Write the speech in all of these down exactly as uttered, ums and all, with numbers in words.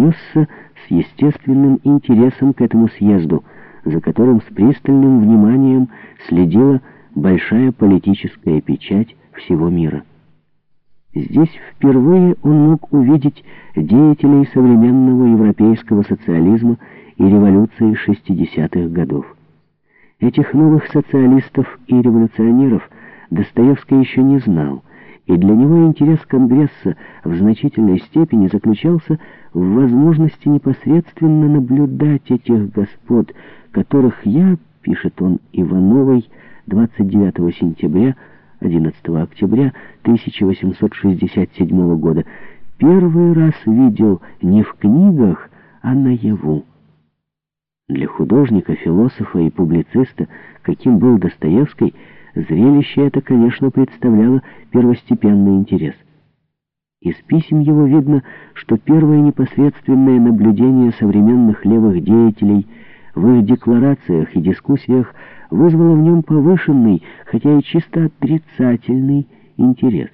отнесся с естественным интересом к этому съезду, за которым с пристальным вниманием следила большая политическая печать всего мира. Здесь впервые он мог увидеть деятелей современного европейского социализма и революции шестидесятых годов. Этих новых социалистов и революционеров Достоевский еще не знал, и для него интерес Конгресса в значительной степени заключался в возможности непосредственно наблюдать этих господ, которых я, пишет он Ивановой двадцать девятого сентября, одиннадцатого октября тысяча восемьсот шестьдесят седьмого года, первый раз видел не в книгах, а наяву. Для художника, философа и публициста, каким был Достоевский, зрелище это, конечно, представляло первостепенный интерес. Из писем его видно, что первое непосредственное наблюдение современных левых деятелей в их декларациях и дискуссиях вызвало в нем повышенный, хотя и чисто отрицательный интерес.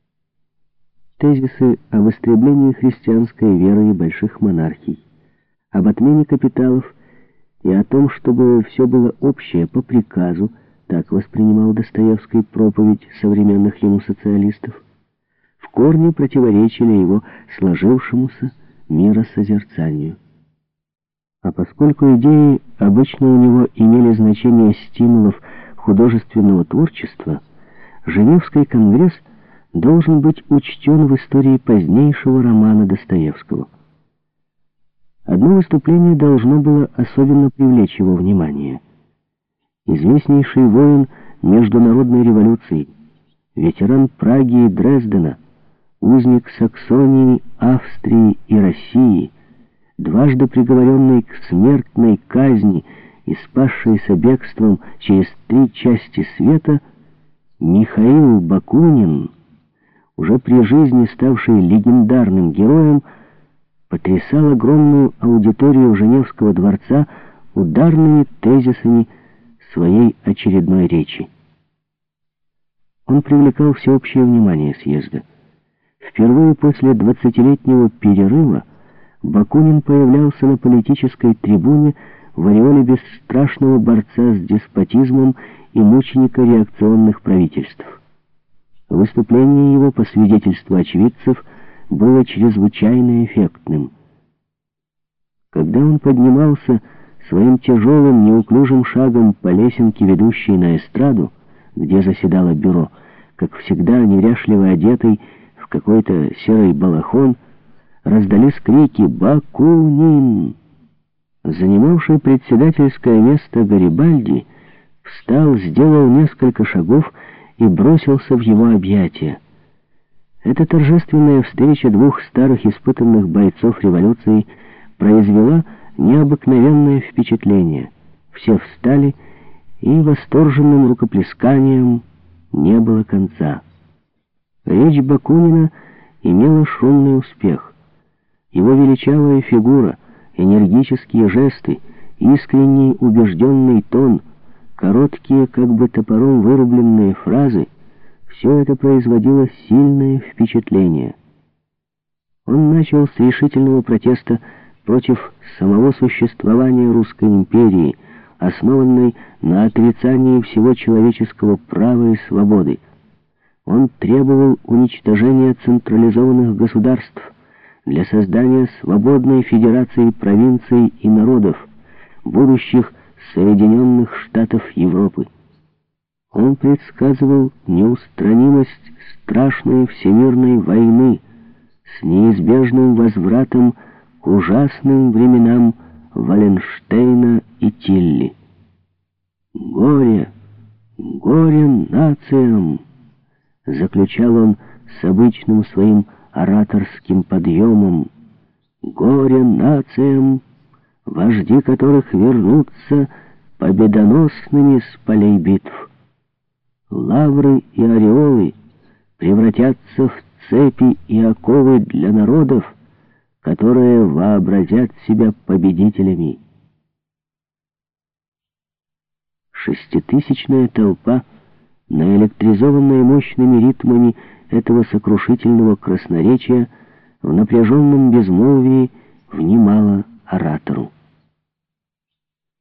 Тезисы об истреблении христианской веры и больших монархий, об отмене капиталов и о том, чтобы все было общее по приказу, так воспринимал Достоевский проповедь современных ему социалистов, в корне противоречили его сложившемуся миросозерцанию. А поскольку идеи обычно у него имели значение стимулов художественного творчества, Женевский конгресс должен быть учтен в истории позднейшего романа Достоевского. Одно выступление должно было особенно привлечь его внимание. Известнейший воин международной революции, ветеран Праги и Дрездена, узник Саксонии, Австрии и России, дважды приговоренный к смертной казни и спасшийся бегством через три части света, Михаил Бакунин, уже при жизни ставший легендарным героем, потрясал огромную аудиторию Женевского дворца ударными тезисами своей очередной речи. Он привлекал всеобщее внимание съезда. Впервые после двадцатилетнего перерыва Бакунин появлялся на политической трибуне в ореоле бесстрашного борца с деспотизмом и мученика реакционных правительств. Выступление его, по свидетельству очевидцев, было чрезвычайно эффектным. Когда он поднимался своим тяжелым, неуклюжим шагом по лесенке, ведущей на эстраду, где заседало бюро, как всегда неряшливо одетый в какой-то серый балахон, раздались крики «Бакунин!». Занимавший председательское место Гарибальди встал, сделал несколько шагов и бросился в его объятия. Эта торжественная встреча двух старых испытанных бойцов революции произвела необыкновенное впечатление. Все встали, и восторженным рукоплесканием не было конца. Речь Бакунина имела шумный успех. Его величавая фигура, энергические жесты, искренний убежденный тон, короткие, как бы топором вырубленные фразы — все это производило сильное впечатление. Он начал с решительного протеста против самого существования Русской империи, основанной на отрицании всего человеческого права и свободы. Он требовал уничтожения централизованных государств для создания свободной федерации провинций и народов, будущих Соединенных Штатов Европы. Он предсказывал неустранимость страшной всемирной войны с неизбежным возвратом к ужасным временам Валенштейна и Тилли. «Горе, горе нациям!» — заключал он с обычным своим ораторским подъемом. «Горе нациям, вожди которых вернутся победоносными с полей битв. Лавры и ореолы превратятся в цепи и оковы для народов, которые вообразят себя победителями». Шеститысячная толпа, наэлектризованная мощными ритмами этого сокрушительного красноречия, в напряженном безмолвии, в оратору.